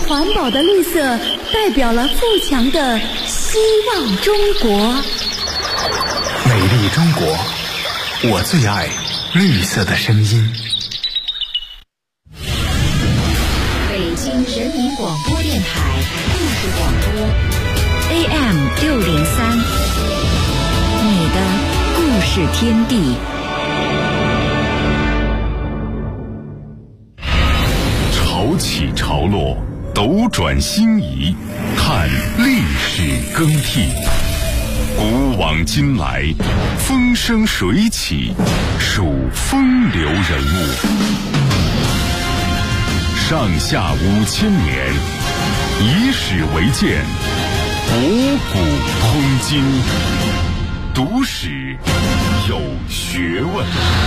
环保的绿色代表了富强的希望中国。 美丽中国，我最爱绿色的声音。 北京人民广播电台故事广播 AM603，你的故事天地。 潮起潮落，斗转星移，看历史更替。古往今来，风生水起，数风流人物。上下5000年，以史为鉴，博古通今。读史有学问。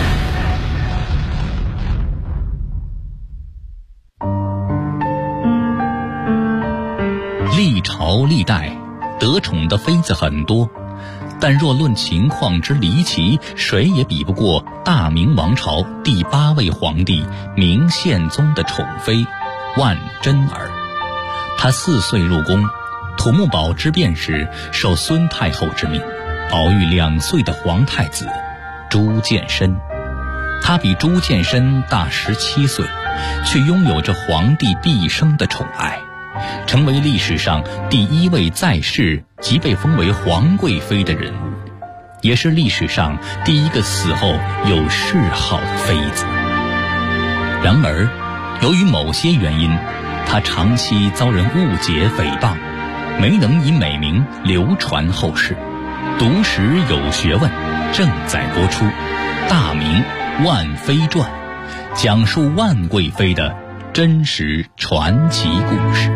历朝历代得宠的妃子很多，但若论情况之离奇，谁也比不过大明王朝第8位皇帝明宪宗的宠妃万贞儿。她4岁入宫，土木堡之变时受孙太后之命，保育2岁的皇太子朱见深。她比朱见深大17岁，却拥有着皇帝毕生的宠爱，成为历史上第1位在世即被封为皇贵妃的人物，也是历史上第1个死后有谥号的妃子。然而，由于某些原因，她长期遭人误解诽谤，没能以美名流传后世。读史有学问正在播出《大明万妃传》，讲述万贵妃的真实传奇故事。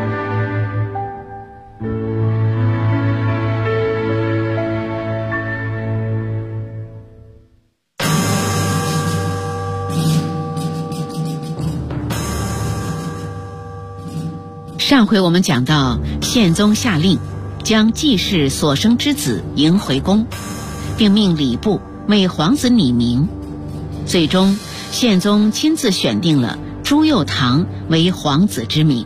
上回我们讲到，宪宗下令将季氏所生之子迎回宫，并命礼部为皇子拟名。最终，宪宗亲自选定了朱佑樘为皇子之名。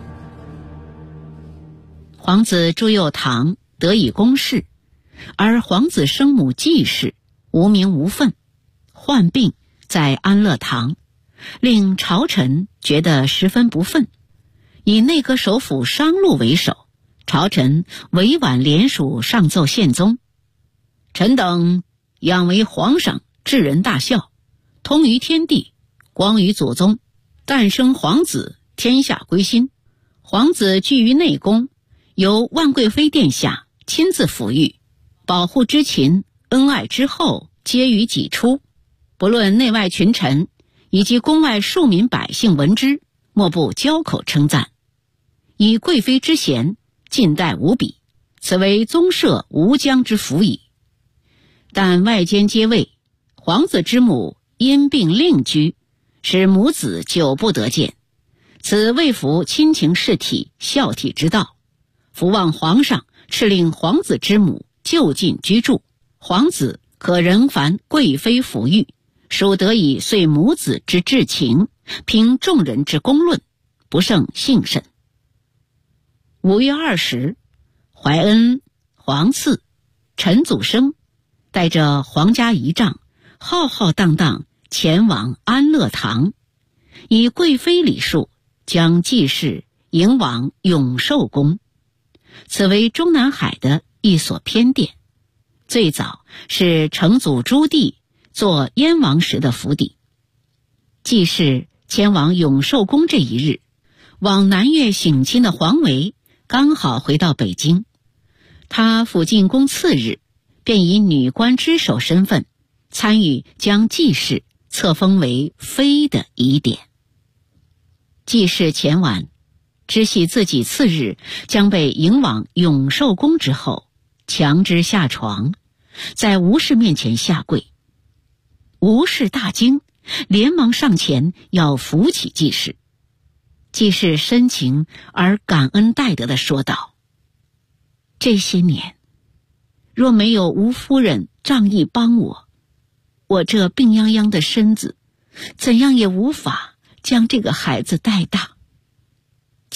皇子朱佑樘得以宫试，而皇子生母季氏无名无分，患病在安乐堂，令朝臣觉得十分不忿。以内阁首辅商禄为首，朝臣委婉联署上奏宪宗：臣等仰为皇上至人大孝，通于天地，光于祖宗，诞生皇子，天下归心。皇子居于内宫，由万贵妃殿下亲自抚育，保护之情，恩爱之厚，皆于己出。不论内外群臣以及宫外庶民百姓闻之，莫不交口称赞。以贵妃之贤，近代无比，此为宗社无疆之福矣。但外间皆谓皇子之母因病另居，使母子久不得见，此未符亲情事体孝悌之道。伏望皇上敕令皇子之母就近居住，皇子可仍凡贵妃抚育，属得以遂母子之至情，凭众人之公论，不胜幸甚。5月20，怀恩、皇赐、陈祖生带着皇家仪仗，浩浩荡荡前往安乐堂，以贵妃礼数将季氏迎往永寿宫。此为中南海的一所偏殿，最早是成祖朱棣做燕王时的府邸。季氏前往永寿宫这一日，往南岳省亲的黄维刚好回到北京，他甫进宫次日，便以女官之首身份参与将季氏册封为妃的仪典。季氏前晚知悉自己次日将被迎往永寿宫之后，强之下床，在吴氏面前下跪。吴氏大惊，连忙上前要扶起季氏。季氏深情而感恩戴德地说道：这些年，若没有吴夫人仗义帮我，我这病殃殃的身子，怎样也无法将这个孩子带大。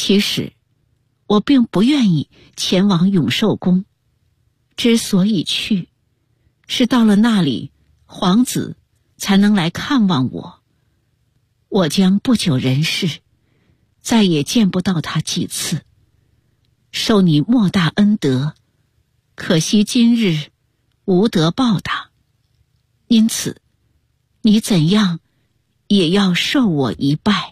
其实我并不愿意前往永寿宫，之所以去，是到了那里，皇子才能来看望我。我将不久人世，再也见不到他几次。受你莫大恩德，可惜今日无得报答，因此你怎样也要受我一拜。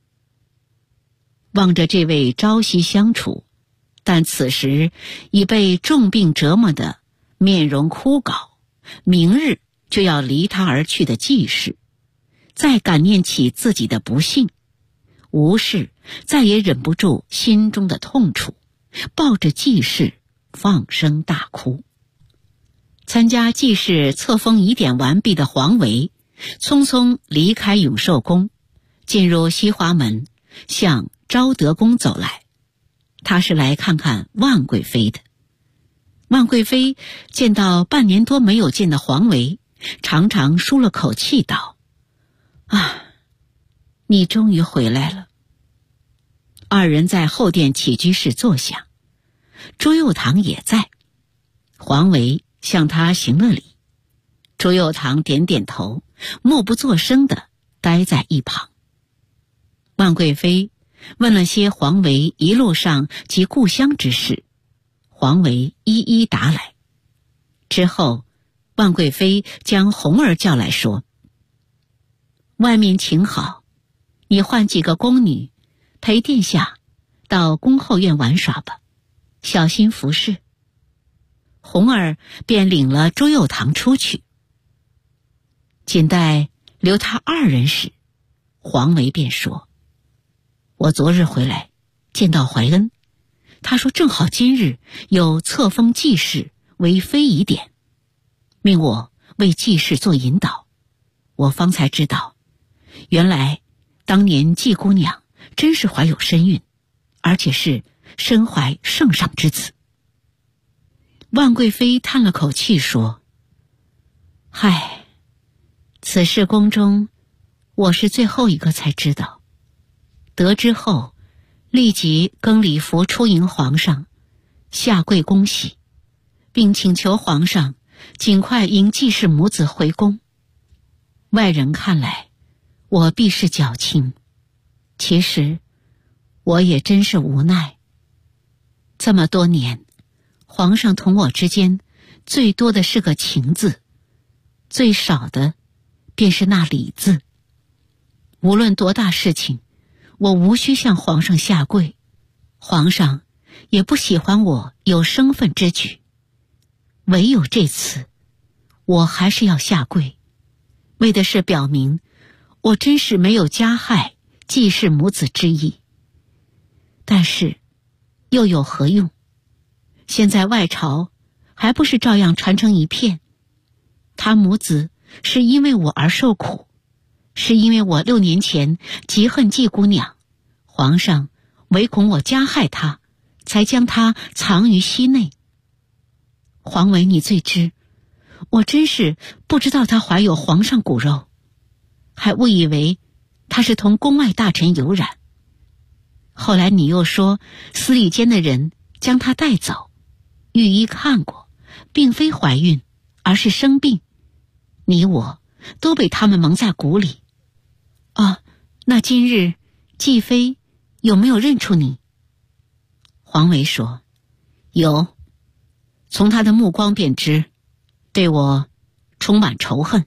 望着这位朝夕相处，但此时已被重病折磨的面容枯槁，明日就要离他而去的季氏，再感念起自己的不幸，吴氏再也忍不住心中的痛楚，抱着季氏放声大哭。参加季氏册封仪典完毕的黄维匆匆离开永寿宫，进入西华门，向昭德宫走来。他是来看看万贵妃的。万贵妃见到半年多没有见的黄维，长长舒了口气道：啊，你终于回来了。二人在后殿起居室坐下，朱佑樘也在。黄维向他行了礼，朱佑樘点点头，默不作声地待在一旁。万贵妃问了些黄维一路上及故乡之事，黄维一一答来。之后，万贵妃将红儿叫来说：外面晴好，你唤几个宫女陪殿下到宫后院玩耍吧，小心服侍。红儿便领了朱佑樘出去。仅待留他二人时，黄维便说：我昨日回来见到怀恩，他说正好今日有册封季氏为妃仪典，命我为季氏做引导。我方才知道，原来当年季姑娘真是怀有身孕，而且是身怀圣上之子。万贵妃叹了口气说：唉，此事宫中我是最后一个才知道，得知后立即更礼服出迎皇上，下跪恭喜，并请求皇上尽快迎季氏母子回宫。外人看来我必是矫情，其实我也真是无奈。这么多年，皇上同我之间最多的是个情字，最少的便是那礼字。无论多大事情，我无需向皇上下跪，皇上也不喜欢我有生分之举。唯有这次，我还是要下跪，为的是表明我真是没有加害季氏母子之意。但是又有何用？现在外朝还不是照样传成一片？他母子是因为我而受苦，是因为我6年前极恨季姑娘，皇上唯恐我加害她，才将她藏于溪内。黄维你最知，我真是不知道她怀有皇上骨肉，还误以为她是同宫外大臣有染。后来你又说司礼监的人将她带走，御医看过，并非怀孕，而是生病，你我都被他们蒙在鼓里。啊，那今日季妃有没有认出你？黄维说：有，从他的目光便知，对我充满仇恨。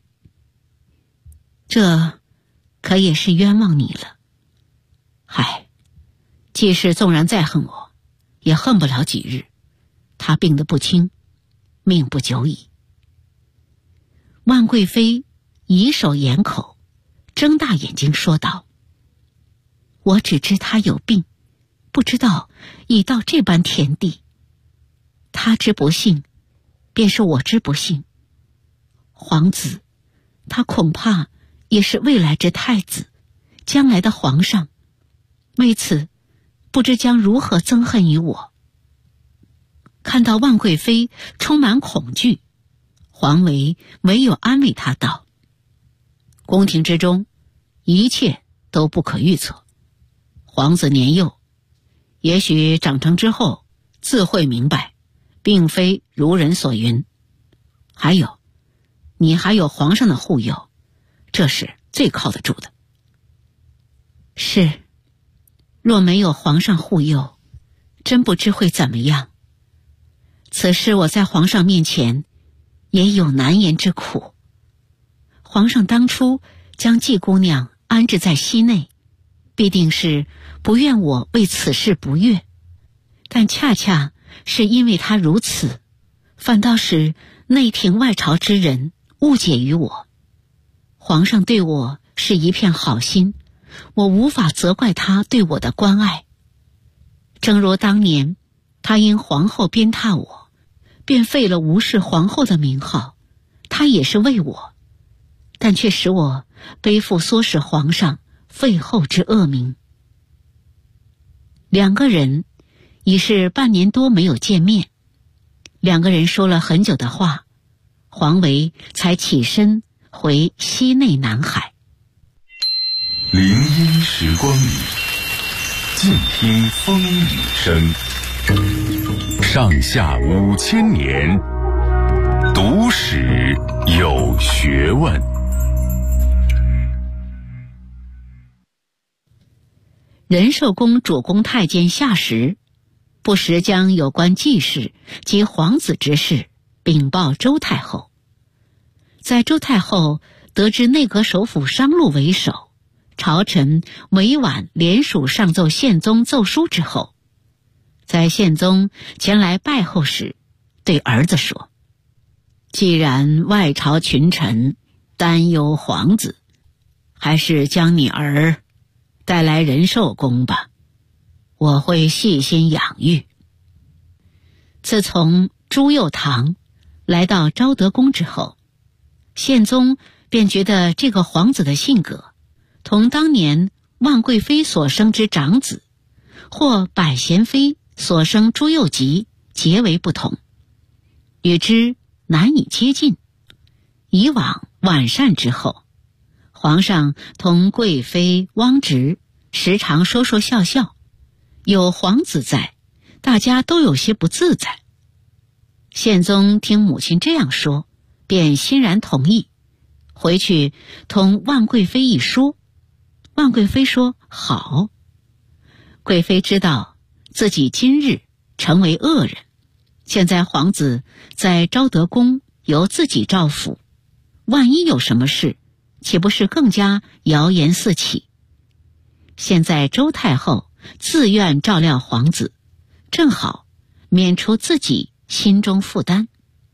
这可也是冤枉你了。嗨，季氏纵然再恨我，也恨不了几日，他病得不轻，命不久矣。万贵妃以手掩口，睁大眼睛说道：我只知他有病，不知道已到这般田地。他之不幸，便是我之不幸。皇子，他恐怕也是未来之太子，将来的皇上，为此不知将如何憎恨于我。看到万贵妃充满恐惧，黄维唯有安慰他道：宫廷之中一切都不可预测，皇子年幼， 也许长成之后自会明白，并非如人所云。还有，你还有皇上的护佑，这是最靠得住的。是，若没有皇上护佑，真不知会怎么样。此事我在皇上面前也有难言之苦。皇上当初将季姑娘安置在西内，必定是不愿我为此事不悦，但恰恰是因为他如此，反倒使内廷外朝之人误解于我。皇上对我是一片好心，我无法责怪他对我的关爱。正如当年他因皇后鞭挞我，便废了吴氏皇后的名号，他也是为我，但却使我背负唆使皇上废后之恶名。两个人已是半年多没有见面，两个人说了很久的话，黄维才起身回西内南海。 林荫时光里，静听风雨声。上下5000年，读史有学问。 仁寿宫主公太监夏时，不时将有关季事及皇子之事禀报周太后。在周太后得知内阁首辅商禄为首，朝臣委婉联署上奏宪宗奏书之后，在宪宗前来拜候时，对儿子说：既然外朝群臣担忧皇子，还是将你儿带来仁寿宫吧，我会细心养育。自从朱佑樘来到昭德宫之后，宪宗便觉得这个皇子的性格同当年万贵妃所生之长子，或百贤妃所生朱佑吉截为不同，与之难以接近。以往晚膳之后，皇上同贵妃汪直时常说说笑笑，有皇子在，大家都有些不自在。宪宗听母亲这样说，便欣然同意，回去同万贵妃一说。万贵妃说好。贵妃知道自己今日成为恶人，现在皇子在昭德宫由自己照拂，万一有什么事，岂不是更加谣言四起？现在周太后自愿照料皇子，正好免除自己心中负担。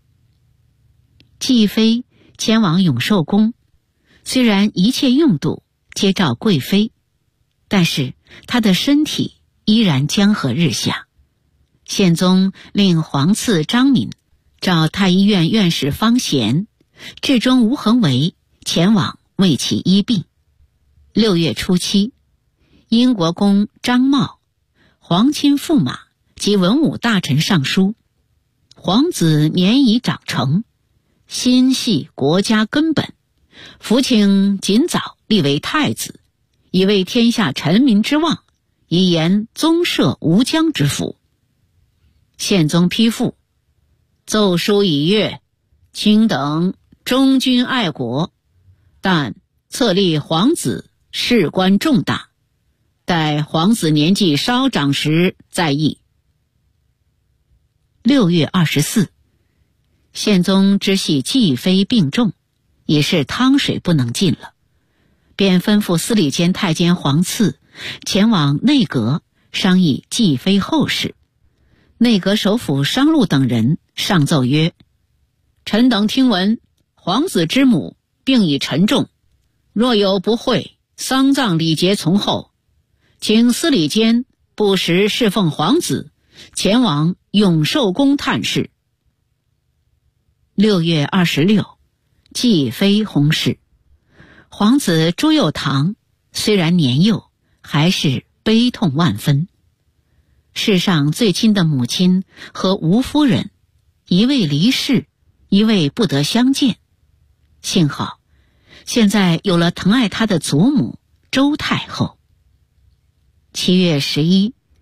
继妃前往永寿宫，虽然一切用度皆照贵妃，但是她的身体依然江河日下。宪宗令皇次张敏召太医院院士方贤、至中吴恒维前往为其医病。6月初7，英国公张茂、皇亲驸马及文武大臣上书，皇子年已长成，心系国家根本，伏请尽早立为太子，以为天下臣民之望，以延宗社吴疆之福。宪宗批复，奏书已阅，卿等忠君爱国，但册立皇子事关重大，待皇子年纪稍长时再议。6月24，宪宗知悉继妃病重，已是汤水不能进了，便吩咐司礼监太监黄赐前往内阁商议继妃后事。内阁首辅商禄等人上奏曰：臣等听闻皇子之母病已沉重，若有不会，丧葬礼节从后，请司礼监不时侍奉皇子前往永寿宫探视。6月26，继妃薨逝。皇子朱佑樘虽然年幼，还是悲痛万分。世上最亲的母亲和吴夫人，一位离世，一位不得相见。幸好现在有了疼爱他的祖母周太后。7月11，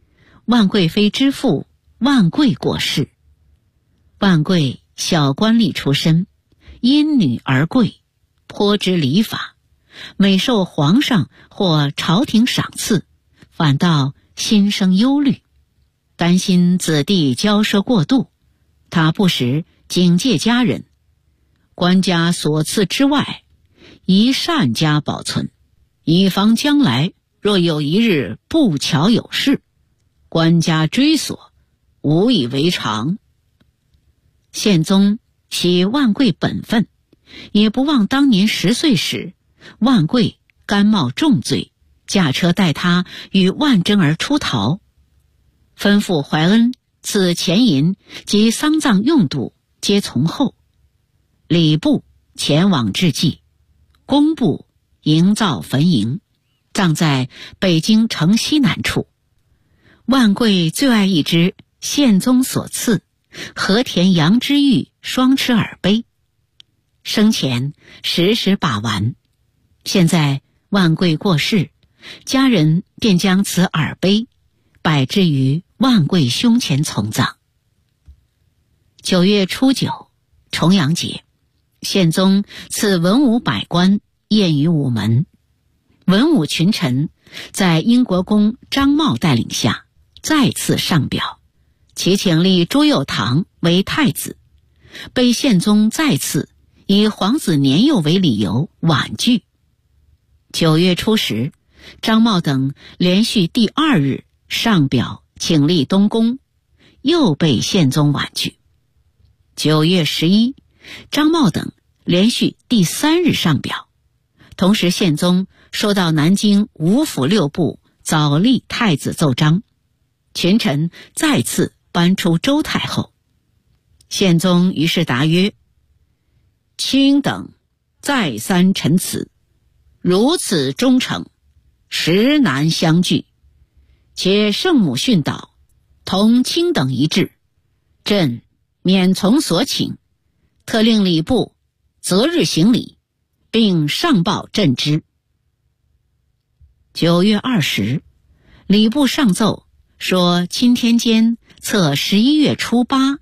万贵妃之父万贵过世。万贵小官吏出身，因女而贵，颇知礼法，每受皇上或朝廷赏赐，反倒心生忧虑，担心子弟骄奢过度，他不时警戒家人，官家所赐之外，宜善加保存，以防将来若有一日不巧有事，官家追索，无以为常。宪宗喜万贵本分，也不忘当年10岁时，万贵甘冒重罪，驾车带他与万贞儿出逃，吩咐怀恩赐钱银及丧葬用度皆从后。礼部前往致祭，工部营造坟茔，葬在北京城西南处。万贵最爱一只宪宗所赐和田羊脂玉双持耳杯，生前时时把玩。现在万贵过世，家人便将此耳杯摆置于万贵胸前从葬。9月初9，重阳节，宪宗赐文武百官宴于午门。文武群臣在英国公张茂带领下再次上表，其请立朱佑樘为太子，被宪宗再次以皇子年幼为理由婉拒。9月初10，张茂等连续第2日上表请立东宫，又被宪宗婉拒。9月11，张茂等连续第3日上表，同时宪宗收到南京5府6部早立太子奏章，群臣再次搬出周太后。宪宗于是答曰：卿等再三陈词，如此忠诚，实难相拒。且圣母训导，同卿等一致，朕免从所请，特令礼部择日行礼，并上报朕知。9月20，礼部上奏说钦天监测11月初8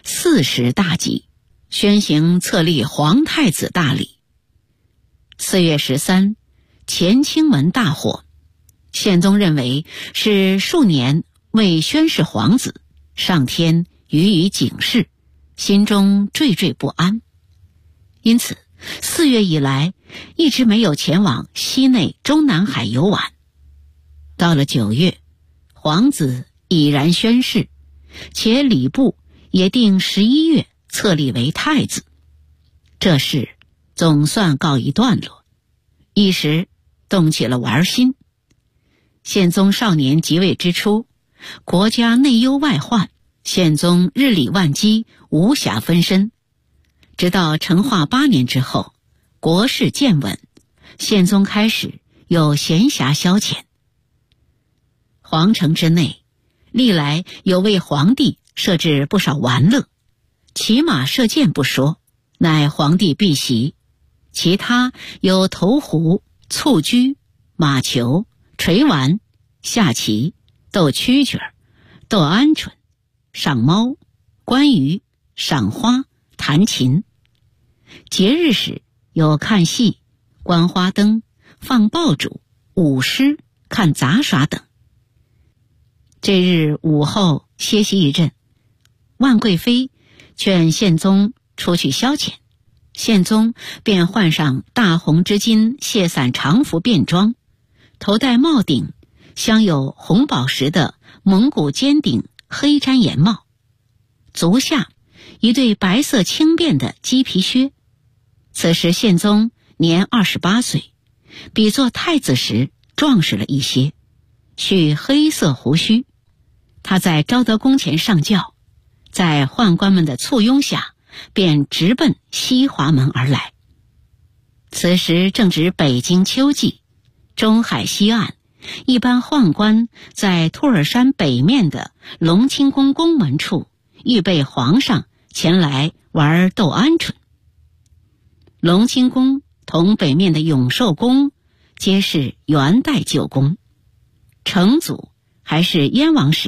40大吉，宣行册立皇太子大礼。4月13，乾清门大火，宪宗认为是数年未宣誓皇子，上天予以警示，心中惴惴不安，因此4月以来一直没有前往西内中南海游玩。到了9月，皇子已然宣誓，且礼部也定11月册立为太子，这事总算告一段落，一时动起了玩心。宪宗少年即位之初，国家内忧外患，宪宗日理万机，无暇分身。直到成化8年之后，国事渐稳，宪宗开始有闲暇消遣。皇城之内，历来有为皇帝设置不少玩乐，骑马射箭不说，乃皇帝避席，其他有投壶、蹴鞠、马球、锤丸、下棋、斗蛐蛐、斗鹌鹑、赏猫、观鱼、赏花、弹琴。节日时有看戏、观花灯、放爆竹、舞狮、看杂耍等。这日午后歇息一阵，万贵妃劝宪宗出去消遣，宪宗便换上大红织金卸伞长服便装，头戴帽顶镶有红宝石的蒙古尖顶黑毡檐帽，足下一对白色轻便的鸡皮靴。此时宪宗年28岁，比做太子时壮实了一些，蓄黑色胡须。他在昭德宫前上轿，在宦官们的簇拥下，便直奔西华门而来。此时正值北京秋季，中海西岸一般宦官在兔儿山北面的隆清宫宫门处预备皇上前来玩斗鹌鹑。隆清宫同北面的永寿宫皆是元代旧宫，成祖还是燕王时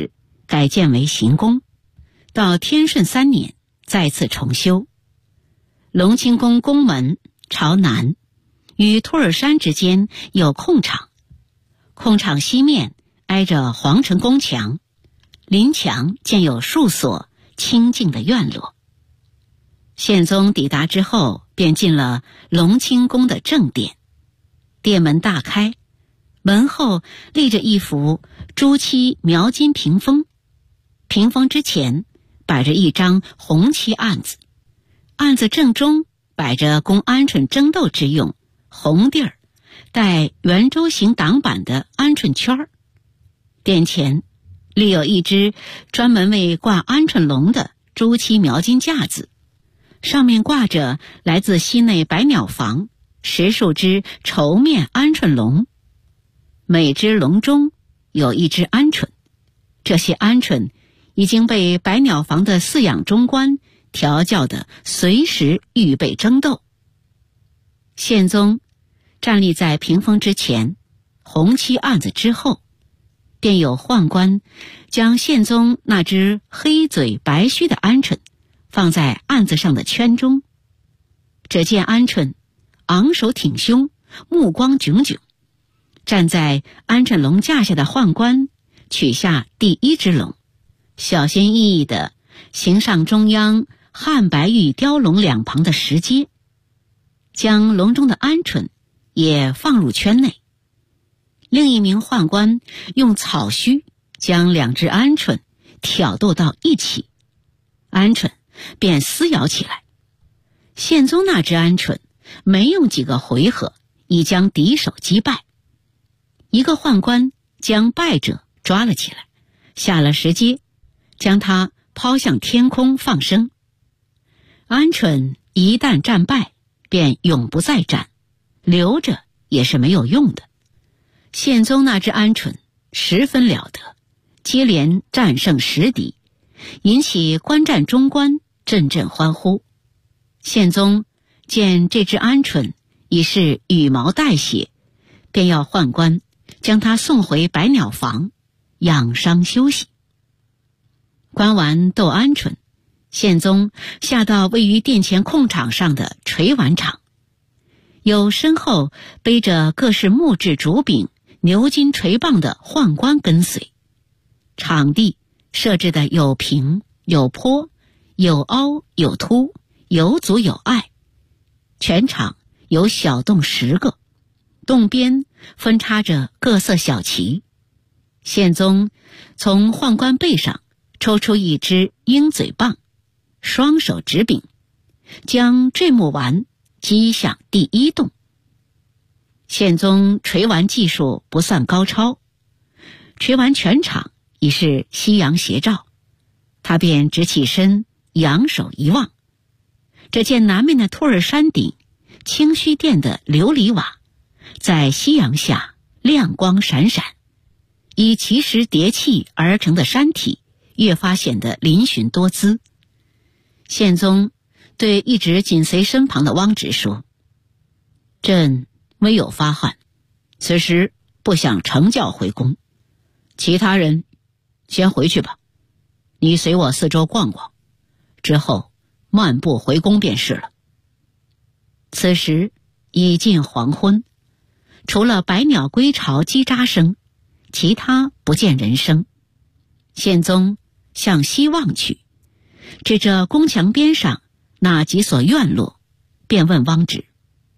改建为行宫，到天顺3年再次重修。隆清宫宫门朝南，与托尔山之间有空场，空场西面挨着皇城宫墙，临墙建有数所清静的院落。宪宗抵达之后，便进了隆清宫的正殿，殿门大开，门后立着一幅朱漆描金屏风，屏风之前摆着一张红漆案子，案子正中摆着供鹌鹑争斗之用红地儿带圆周形挡板的鹌鹑圈。殿前立有一只专门为挂鹌鹑笼的朱漆描金架子，上面挂着来自西内百鸟房10数只绸面鹌鹑笼，每只笼中有一只鹌鹑，这些鹌鹑已经被百鸟房的饲养中官调教的随时预备争斗。宪宗站立在屏风之前，红漆案子之后，便有宦官将宪宗那只黑嘴白须的鹌鹑放在案子上的圈中。只见鹌鹑昂首挺胸，目光炯炯，站在鹌鹑笼架下的宦官取下第1只笼，小心翼翼地行上中央汉白玉雕笼两旁的石阶，将笼中的鹌鹑也放入圈内。另一名宦官用草须将2只鹌鹑挑逗到一起，鹌鹑便撕咬起来。宪宗那只鹌鹑没用几个回合，已将敌手击败。一个宦官将败者抓了起来，下了石阶，将他抛向天空放生。鹌鹑一旦战败，便永不再战，留着也是没有用的。宪宗那只鹌鹑十分了得，接连战胜10敌，引起观战中官阵阵欢呼。宪宗见这只鹌鹑已是羽毛带血，便要宦官将它送回百鸟房养伤休息。观完斗鹌鹑，宪宗下到位于殿前空场上的捶碗场，有身后背着各式木质竹柄牛筋锤棒的宦官跟随。场地设置的有平有坡，有凹有凸，有阻有碍，全场有小洞10个，洞边分插着各色小旗。宪宗从宦官背上抽出一只鹰嘴棒，双手执柄，将坠木丸击向第1洞。宪宗捶丸技术不算高超，捶完全场已是夕阳斜照，他便直起身，仰首一望，只见南面的托尔山顶清虚殿的琉璃瓦在夕阳下亮光闪闪，以奇石叠砌而成的山体越发显得嶙峋多姿。宪宗对一直紧随身旁的汪直说：“朕微有发汗，此时不想乘轿回宫，其他人先回去吧，你随我四周逛逛，之后漫步回宫便是了。”此时已近黄昏，除了百鸟归巢叽喳声，其他不见人声。宪宗向西望去，指着宫墙边上那几所院落，便问汪直：“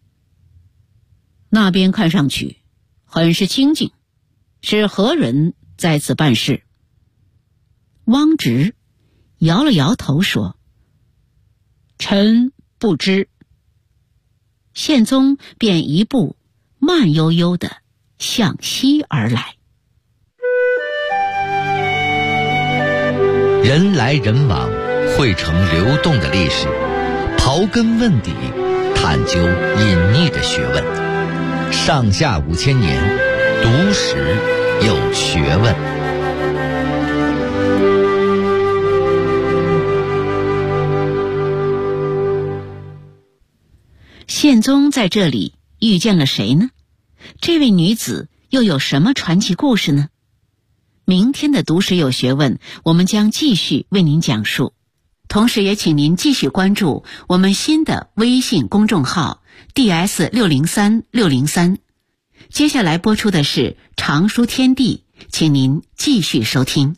那边看上去很是清静，是何人在此办事？”汪直摇了摇头说：“臣不知。”宪宗便一步慢悠悠地向西而来。 人来人往，汇成流动的历史，刨根问底，探究隐匿的学问。上下5000年，读史有学问。 宪宗在这里遇见了谁呢？这位女子又有什么传奇故事呢？ 明天的读史有学问，我们将继续为您讲述。同时也请您继续关注我们新的微信公众号 DS603603。接下来播出的是常书天地，请您继续收听。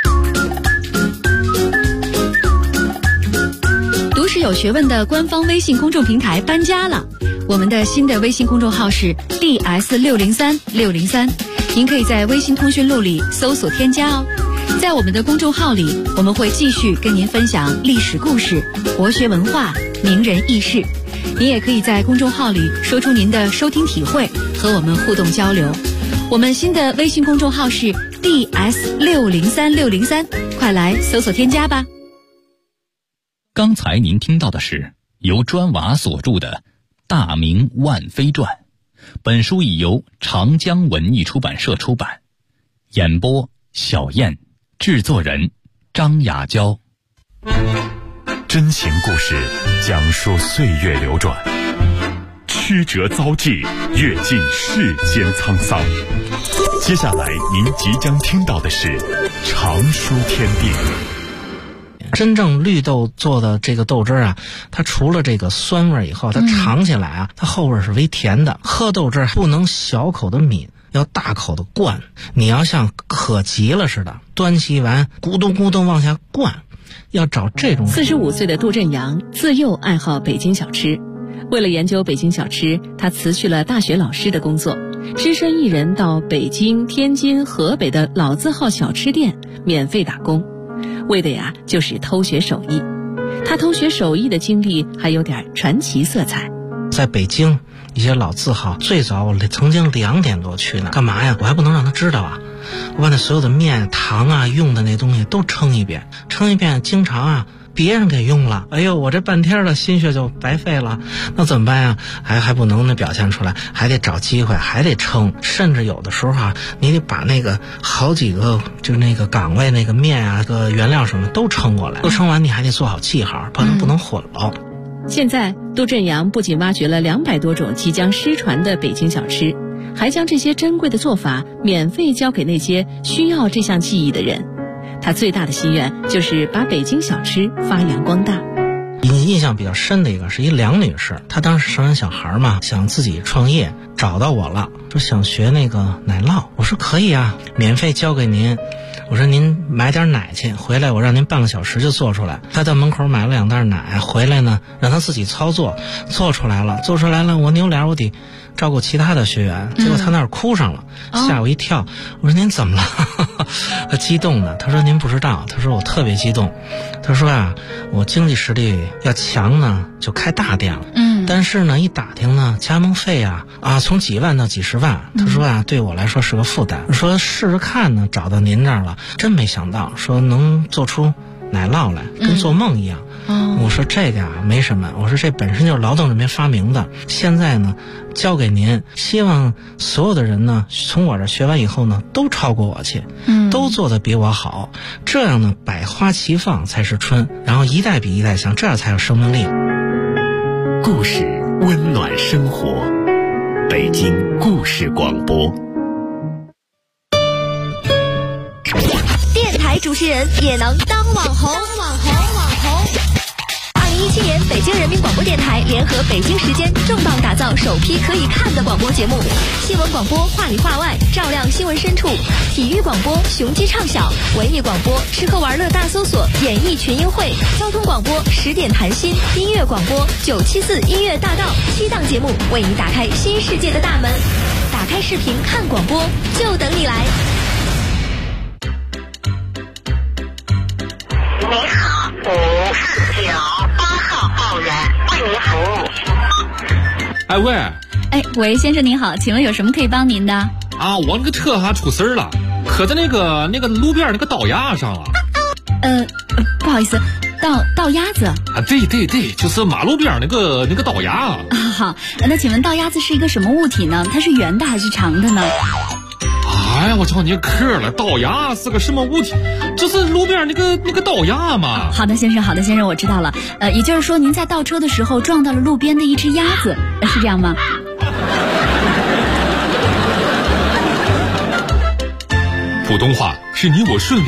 读史有学问的官方微信公众平台搬家了，我们的新的微信公众号是 DS603603，您可以在微信通讯录里搜索添加哦。在我们的公众号里，我们会继续跟您分享历史故事、国学文化、名人轶事。您也可以在公众号里说出您的收听体会，和我们互动交流。我们新的微信公众号是 DS603603，快来搜索添加吧。 刚才您听到的是由砖瓦所著的《大明万妃传》，本书已由长江文艺出版社出版。演播小燕，制作人张雅娇。 真情故事讲述岁月流转，曲折遭际，阅尽世间沧桑。接下来您即将听到的是常书天地。 真正绿豆做的这个豆汁啊，它除了这个酸味以后，它尝起来啊，它后味是微甜的。喝豆汁不能小口的抿，要大口的灌。你要像渴急了似的，端起碗咕咚咕咚往下灌，要找这种。 45岁的杜振阳自幼爱好北京小吃，为了研究北京小吃，他辞去了大学老师的工作，只身一人到北京、天津、河北的老字号小吃店免费打工，为的呀就是偷学手艺。他偷学手艺的经历还有点传奇色彩。 在北京一些老字号，最早我曾经2点多去呢，干嘛呀？我还不能让他知道啊！我把那所有的面、糖啊、用的那东西都称一遍，经常啊别人给用了，哎呦，我这半天的心血就白费了，那怎么办呀？还不能表现出来，还得找机会，还得称，甚至有的时候啊，你得把那个好几个就那个岗位那个面啊、个原料什么都称过来，都称完你还得做好记号，不能混了。 现在杜振阳不仅挖掘了200多种即将失传的北京小吃，还将这些珍贵的做法免费交给那些需要这项技艺的人。他最大的心愿就是把北京小吃发扬光大。 印象比较深的一个是一梁女士，她当时生完小孩嘛，想自己创业，找到我了，说想学那个奶酪。我说可以啊，免费教给您。我说您买点奶去，回来我让您半个小时就做出来。他到门口买了2袋奶，回来呢让他自己操作，做出来了，我扭脸我得照顾其他的学员，结果他那儿哭上了，吓我一跳。我说您怎么了？他激动的，他说您不知道，他说我特别激动，他说啊，我经济实力要强呢就开大店了，但是呢一打听呢加盟费啊从几万到几十万，他说啊对我来说是个负担，说试试看呢，找到您这儿了，真没想到说能做出奶酪来，跟做梦一样。我说这个啊没什么，我说这本身就是劳动人民发明的，现在呢交给您，希望所有的人呢从我这学完以后呢都超过我去，都做得比我好，这样呢百花齐放才是春，然后一代比一代强，这样才有生命力。 故事温暖生活，北京故事广播。 电台主持人也能当网红。2017年，北京人民广播电台联合北京时间重磅打造首批可以看的广播节目：新闻广播话里话外，照亮新闻深处；体育广播雄鸡唱晓；文艺广播吃喝玩乐大搜索，演艺群英会；交通广播10点谈心；音乐广播974音乐大道，7档节目为你打开新世界的大门。打开视频看广播，就等你来。 你好，549报人为您服务。 喂，先生您好，请问有什么可以帮您的？ 啊，我那个车还出事了，磕在那个路边那个道牙上了。 不好意思，道鸭子啊，对，就是马路边那个道牙。 好，那请问道鸭子是一个什么物体呢？它是圆的还是长的呢？ 哎呀，我找你磕了，道牙是个什么物体？就是路边那个道牙嘛。 好的，先生，我知道了。也就是说，您在倒车的时候撞到了路边的一只鸭子，是这样吗？ 普通话是你我顺利